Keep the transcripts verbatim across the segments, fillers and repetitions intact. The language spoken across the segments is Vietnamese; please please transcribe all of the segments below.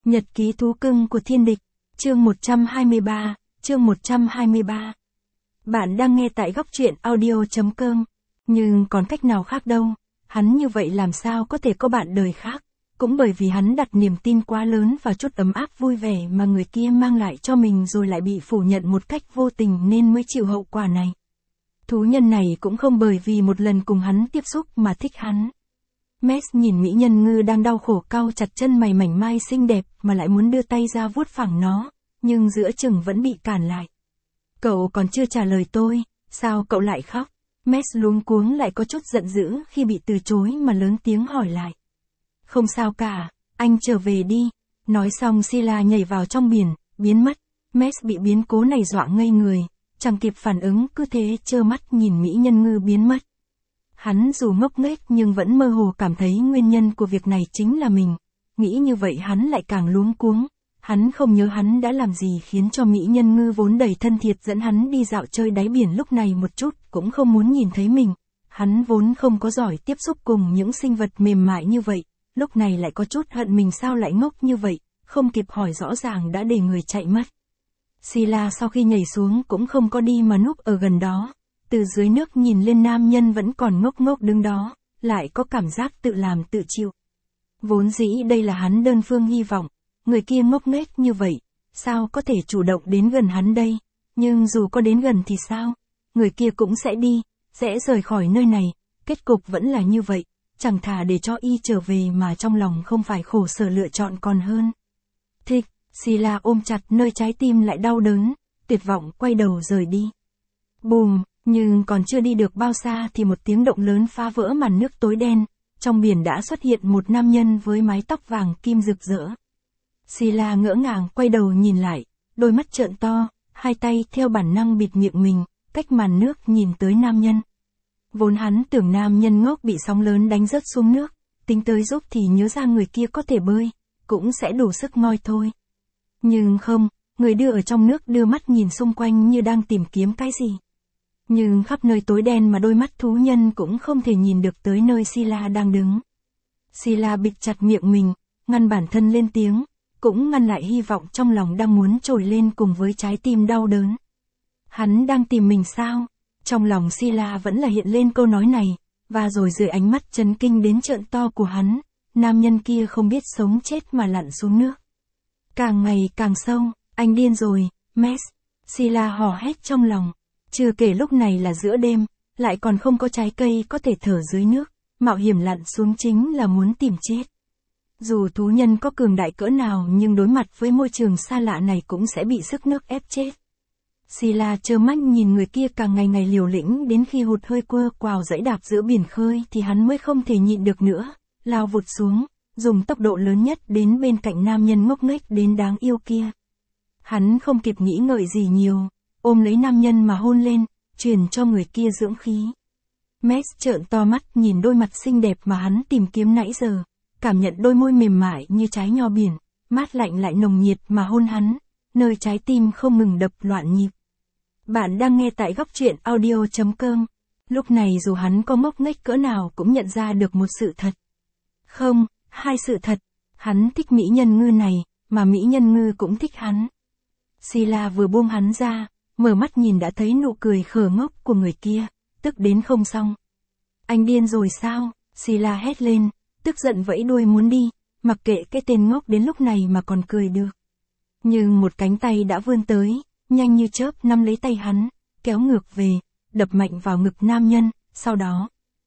Nhật ký thú cưng của thiên địch, chương một trăm hai mươi ba, chương một trăm hai mươi ba. Bạn đang nghe tại góc truyện audio chấm com, nhưng còn cách nào khác đâu, hắn như vậy làm sao có thể có bạn đời khác, cũng bởi vì hắn đặt niềm tin quá lớn vào chút ấm áp vui vẻ mà người kia mang lại cho mình rồi lại bị phủ nhận một cách vô tình nên mới chịu hậu quả này. Thú nhân này cũng không bởi vì một lần cùng hắn tiếp xúc mà thích hắn. Max nhìn mỹ nhân ngư đang đau khổ cau chặt chân mày mảnh mai xinh đẹp mà lại muốn đưa tay ra vuốt phẳng nó, nhưng giữa chừng vẫn bị cản lại. Cậu còn chưa trả lời tôi, sao cậu lại khóc? Max luống cuống lại có chút giận dữ khi bị từ chối mà lớn tiếng hỏi lại. Không sao cả, anh trở về đi. Nói xong Sila nhảy vào trong biển, biến mất. Max bị biến cố này dọa ngây người, chẳng kịp phản ứng cứ thế trơ mắt nhìn mỹ nhân ngư biến mất. Hắn dù ngốc nghếch nhưng vẫn mơ hồ cảm thấy nguyên nhân của việc này chính là mình. Nghĩ như vậy hắn lại càng luống cuống. Hắn không nhớ hắn đã làm gì khiến cho mỹ nhân ngư vốn đầy thân thiệt dẫn hắn đi dạo chơi đáy biển lúc này một chút cũng không muốn nhìn thấy mình. Hắn vốn không có giỏi tiếp xúc cùng những sinh vật mềm mại như vậy, lúc này lại có chút hận mình sao lại ngốc như vậy, không kịp hỏi rõ ràng đã để người chạy mất. Sila sau khi nhảy xuống cũng không có đi mà núp ở gần đó. Từ dưới nước nhìn lên nam nhân vẫn còn ngốc ngốc đứng đó, lại có cảm giác tự làm tự chịu. Vốn dĩ đây là hắn đơn phương hy vọng, người kia ngốc nghếch như vậy, sao có thể chủ động đến gần hắn đây, nhưng dù có đến gần thì sao, người kia cũng sẽ đi, sẽ rời khỏi nơi này, kết cục vẫn là như vậy, chẳng thà để cho y trở về mà trong lòng không phải khổ sở lựa chọn còn hơn. Thích, Sila ôm chặt nơi trái tim lại đau đớn, tuyệt vọng quay đầu rời đi. Bùm! Nhưng còn chưa đi được bao xa thì một tiếng động lớn phá vỡ màn nước tối đen, trong biển đã xuất hiện một nam nhân với mái tóc vàng kim rực rỡ. Sila ngỡ ngàng quay đầu nhìn lại, đôi mắt trợn to, hai tay theo bản năng bịt miệng mình, cách màn nước nhìn tới nam nhân. Vốn hắn tưởng nam nhân ngốc bị sóng lớn đánh rớt xuống nước, tính tới giúp thì nhớ ra người kia có thể bơi, cũng sẽ đủ sức ngoi thôi. Nhưng không, người đưa ở trong nước đưa mắt nhìn xung quanh như đang tìm kiếm cái gì. Nhưng khắp nơi tối đen mà đôi mắt thú nhân cũng không thể nhìn được tới nơi Sila đang đứng. Sila bịt chặt miệng mình, ngăn bản thân lên tiếng, cũng ngăn lại hy vọng trong lòng đang muốn trồi lên cùng với trái tim đau đớn. Hắn đang tìm mình sao? Trong lòng Sila vẫn là hiện lên câu nói này, và rồi dưới ánh mắt chấn kinh đến trợn to của hắn, nam nhân kia không biết sống chết mà lặn xuống nước. Càng ngày càng sâu, anh điên rồi, Max. Sila hò hét trong lòng. Chưa kể lúc này là giữa đêm, lại còn không có trái cây có thể thở dưới nước, mạo hiểm lặn xuống chính là muốn tìm chết. Dù thú nhân có cường đại cỡ nào nhưng đối mặt với môi trường xa lạ này cũng sẽ bị sức nước ép chết. Sila trơ mắt nhìn người kia càng ngày ngày liều lĩnh đến khi hụt hơi quơ quào dãy đạp giữa biển khơi thì hắn mới không thể nhịn được nữa, lao vụt xuống, dùng tốc độ lớn nhất đến bên cạnh nam nhân ngốc nghếch đến đáng yêu kia. Hắn không kịp nghĩ ngợi gì nhiều. Ôm lấy nam nhân mà hôn lên, truyền cho người kia dưỡng khí. Max trợn to mắt nhìn đôi mặt xinh đẹp mà hắn tìm kiếm nãy giờ, cảm nhận đôi môi mềm mại như trái nho biển, mát lạnh lại nồng nhiệt mà hôn hắn, nơi trái tim không ngừng đập loạn nhịp. Bạn đang nghe tại góc truyện audio chấm com. Lúc này dù hắn có ngốc nghếch cỡ nào cũng nhận ra được một sự thật. Không, hai sự thật. Hắn thích mỹ nhân ngư này, mà mỹ nhân ngư cũng thích hắn. Sila vừa buông hắn ra, mở mắt nhìn đã thấy nụ cười khờ ngốc của người kia, tức đến không xong. Anh điên rồi sao? Sila hét lên, tức giận vẫy đuôi muốn đi, mặc kệ cái tên ngốc đến lúc này mà còn cười được. Nhưng một cánh tay đã vươn tới, nhanh như chớp nắm lấy tay hắn, kéo ngược về, đập mạnh vào ngực nam nhân, sau đó.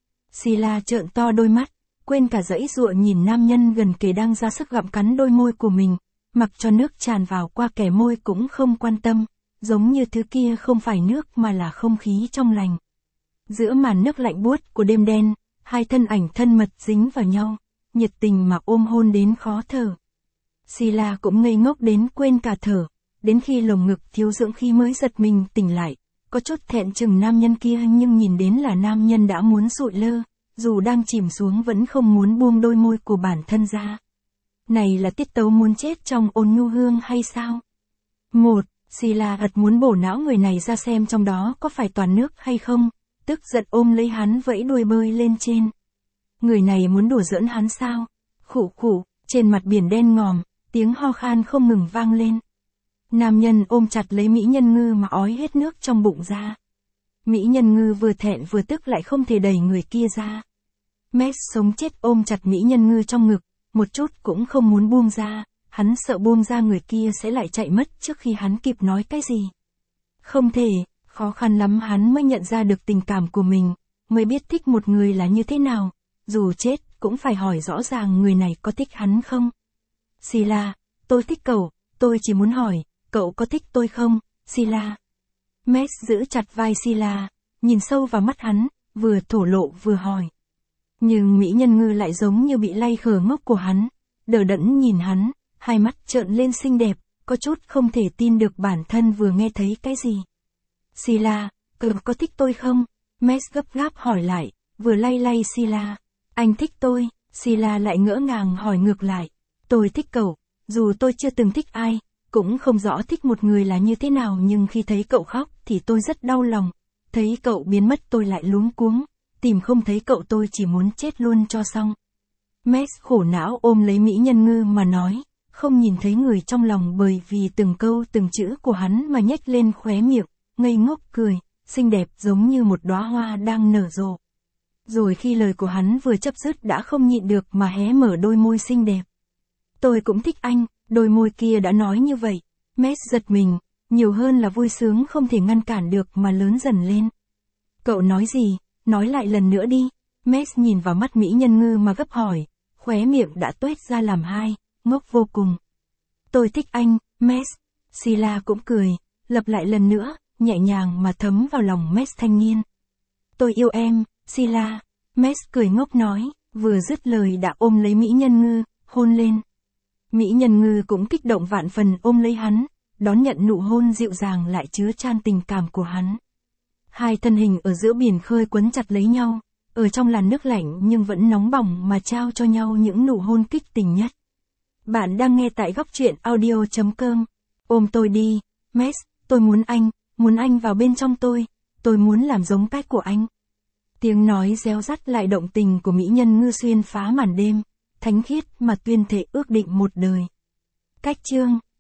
Sila trợn to đôi mắt, quên cả dãy dụa nhìn nam nhân gần kề đang ra sức gặm cắn đôi môi của mình, mặc cho nước tràn vào qua kẻ môi cũng không quan tâm. Giống như thứ kia không phải nước mà là không khí trong lành. Giữa màn nước lạnh buốt của đêm đen, hai thân ảnh thân mật dính vào nhau, nhiệt tình mà ôm hôn đến khó thở. Sila cũng ngây ngốc đến quên cả thở, đến khi lồng ngực thiếu dưỡng khí mới giật mình tỉnh lại, có chút thẹn chừng nam nhân kia nhưng nhìn đến là nam nhân đã muốn sụi lơ, dù đang chìm xuống vẫn không muốn buông đôi môi của bản thân ra. Này là tiết tấu muốn chết trong ôn nhu hương hay sao? Một. Sila ật muốn bổ não người này ra xem trong đó có phải toàn nước hay không, tức giận ôm lấy hắn vẫy đuôi bơi lên trên. Người này muốn đùa giỡn hắn sao? Khụ khụ, trên mặt biển đen ngòm, tiếng ho khan không ngừng vang lên. Nam nhân ôm chặt lấy Mỹ Nhân Ngư mà ói hết nước trong bụng ra. Mỹ Nhân Ngư vừa thẹn vừa tức lại không thể đẩy người kia ra. Max sống chết ôm chặt Mỹ Nhân Ngư trong ngực, một chút cũng không muốn buông ra, hắn sợ buông ra người kia sẽ lại chạy mất trước khi hắn kịp nói cái gì. Không thể, khó khăn lắm hắn mới nhận ra được tình cảm của mình, mới biết thích một người là như thế nào, dù chết cũng phải hỏi rõ ràng người này có thích hắn không. Sila, tôi thích cậu, tôi chỉ muốn hỏi, cậu có thích tôi không, Sila? Max giữ chặt vai Sila, nhìn sâu vào mắt hắn, vừa thổ lộ vừa hỏi. Nhưng Mỹ Nhân Ngư lại giống như bị lay khờ ngốc của hắn, đờ đẫn nhìn hắn, hai mắt trợn lên xinh đẹp, có chút không thể tin được bản thân vừa nghe thấy cái gì. Sila, cậu có thích tôi không? Max gấp gáp hỏi lại, vừa lay lay Sila. Anh thích tôi, Sila lại ngỡ ngàng hỏi ngược lại. Tôi thích cậu, dù tôi chưa từng thích ai, cũng không rõ thích một người là như thế nào, nhưng khi thấy cậu khóc thì tôi rất đau lòng. Thấy cậu biến mất tôi lại luống cuống, tìm không thấy cậu tôi chỉ muốn chết luôn cho xong. Max khổ não ôm lấy Mỹ Nhân Ngư mà nói, không nhìn thấy người trong lòng bởi vì từng câu từng chữ của hắn mà nhếch lên khóe miệng, ngây ngốc cười, xinh đẹp giống như một đóa hoa đang nở rộ. Rồi khi lời của hắn vừa chấm dứt đã không nhịn được mà hé mở đôi môi xinh đẹp. Tôi cũng thích anh, đôi môi kia đã nói như vậy. Max giật mình, nhiều hơn là vui sướng không thể ngăn cản được mà lớn dần lên. Cậu nói gì, nói lại lần nữa đi. Max nhìn vào mắt Mỹ Nhân Ngư mà gấp hỏi, khóe miệng đã tuét ra làm hai, ngốc vô cùng. Tôi thích anh, Max. Sila cũng cười, lặp lại lần nữa, nhẹ nhàng mà thấm vào lòng Max thanh niên. Tôi yêu em, Sila. Max cười ngốc nói, vừa dứt lời đã ôm lấy Mỹ Nhân Ngư, hôn lên. Mỹ Nhân Ngư cũng kích động vạn phần ôm lấy hắn, đón nhận nụ hôn dịu dàng lại chứa chan tình cảm của hắn. Hai thân hình ở giữa biển khơi quấn chặt lấy nhau, ở trong làn nước lạnh nhưng vẫn nóng bỏng mà trao cho nhau những nụ hôn kích tình nhất. Bạn đang nghe tại góc truyện audio chấm com. Ôm tôi đi, Max, tôi muốn anh, muốn anh vào bên trong tôi, tôi muốn làm giống cách của anh. Tiếng nói réo rắt lại động tình của Mỹ Nhân Ngư xuyên phá màn đêm, thánh khiết mà tuyên thệ ước định một đời. Cách chương